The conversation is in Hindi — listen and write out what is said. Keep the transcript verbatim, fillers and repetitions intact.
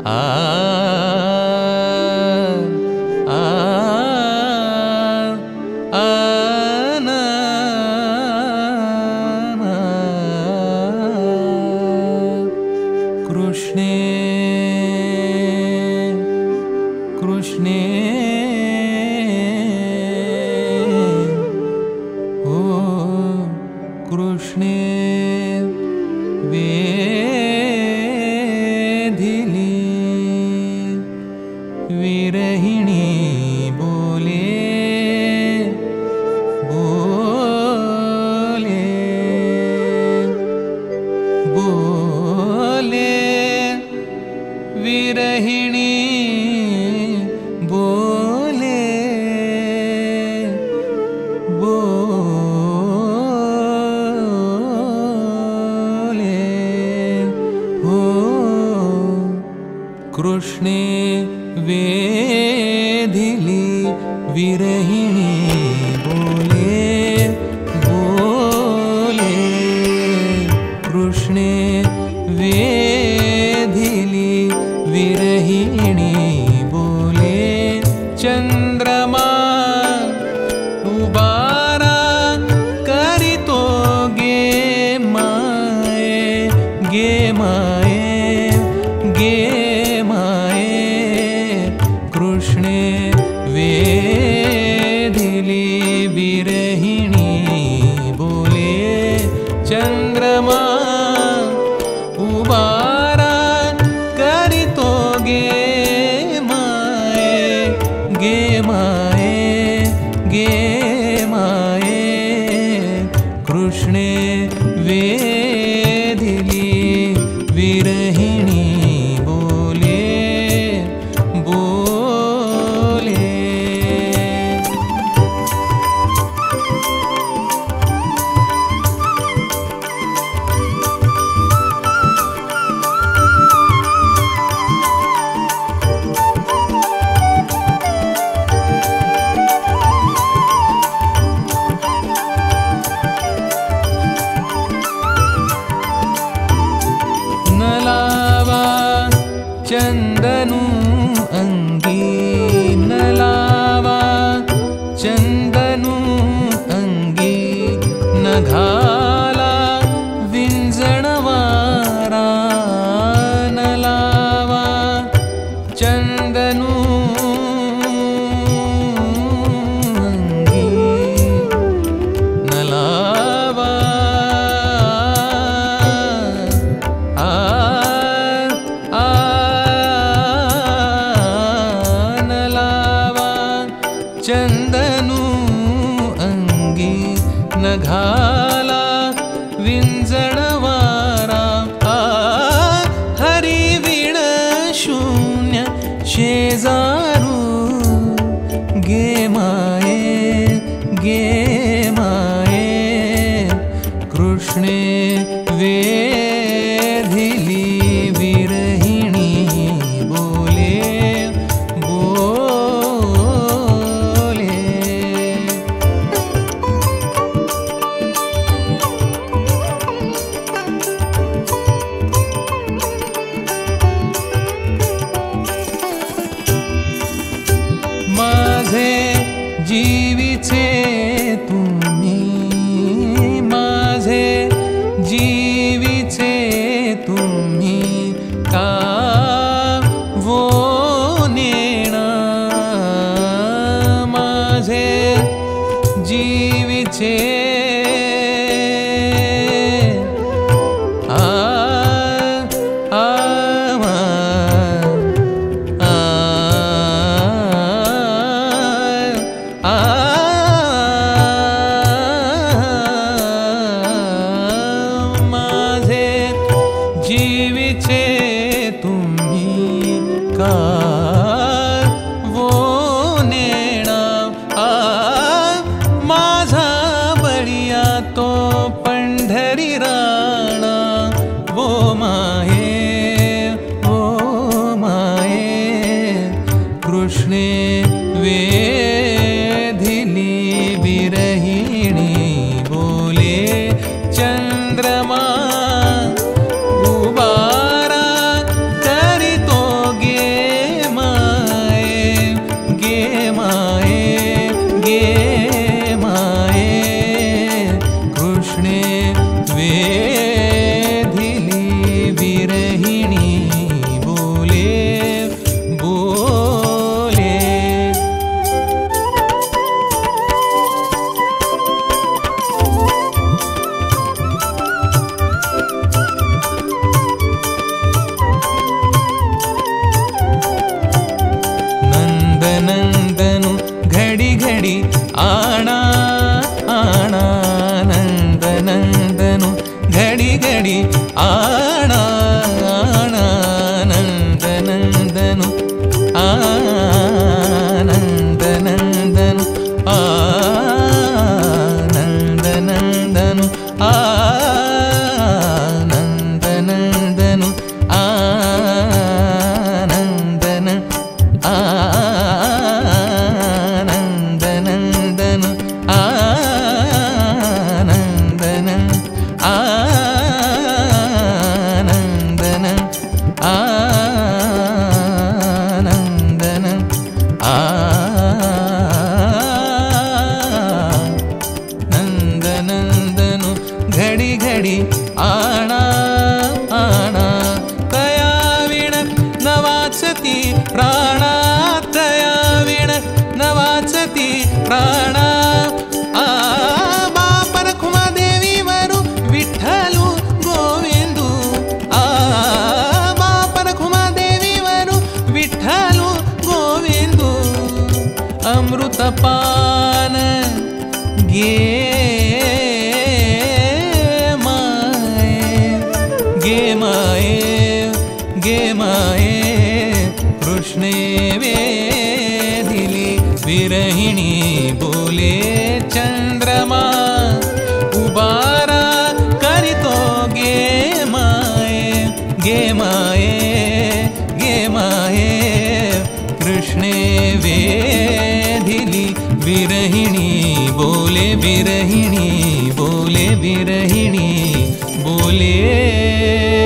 कृष्णे कृष्णे ओ कृष्णे वेधिली विरहिणी बोले बोले बोले विरहिणी बोले बोले हो कृष्णे वेधिली विरहिणी बोले बोले कृष्णे वेधिली विरहिणी बोले चंद्रमा उबारा करितो गे माए गे माए गे माए कृष्णे वेधिली विरहिणी बोले चंद्रमा उबारा करितो गे माए गे माए गे माए कृष्णे वेधिली विरहिणी बोले बोले नलावा चंदनु अंगी नलावा चंदनु अंगी नघाला विंजणवारा नलावा चंदनु अंगी नलावा चंदनु अंगी नघाला विंजणवारा आ हरिवीण शून्य शेजारू गे माए गे माए कृष्णे वेधिली विरहिणी बोले माझे जीविचे तुम्ही माझे जीविचे तुम्ही का वो नेणा माझे जीविचे आ आ जीविचे तुम्ही का वो नेणा आ माझा बळिया तो पंढरी राणा वो माये वो माये कृष्णे वेधिली विरहिणी बोले चंद्रमा उबारा करितो गे विरहिणी बोले बोले। नंदनंदनु घड़ी घड़ी आना आना, नंदनंदनु घड़ी घड़ी आना आना, नंदनंदनु आनंदनंदनु आनंदनंदनु आनंदनंदनु आनंदन आनंदनंदनु आनंदन आनंदन आनंदन आनंदनंदनु घड़ी घड़ी आना आना, तया विण न वाचति प्राणा, तया विण न वाचति प्राणा। आ बाप रखुमा देवी वरु विठ्ठलु गोविंदु, आ बाप रखुमा देवी वरु विठ्ठलु गोविंदु। अमृतपान गे माए गे माए गे माए, कृष्णे वेदिली विरहिणी बोले चंद्रमा उबारा करितो गे माए गे माए गे माए, कृष्णे वेदिली विरहिणी बोले विरहिणी बोले विरहिणी बोले।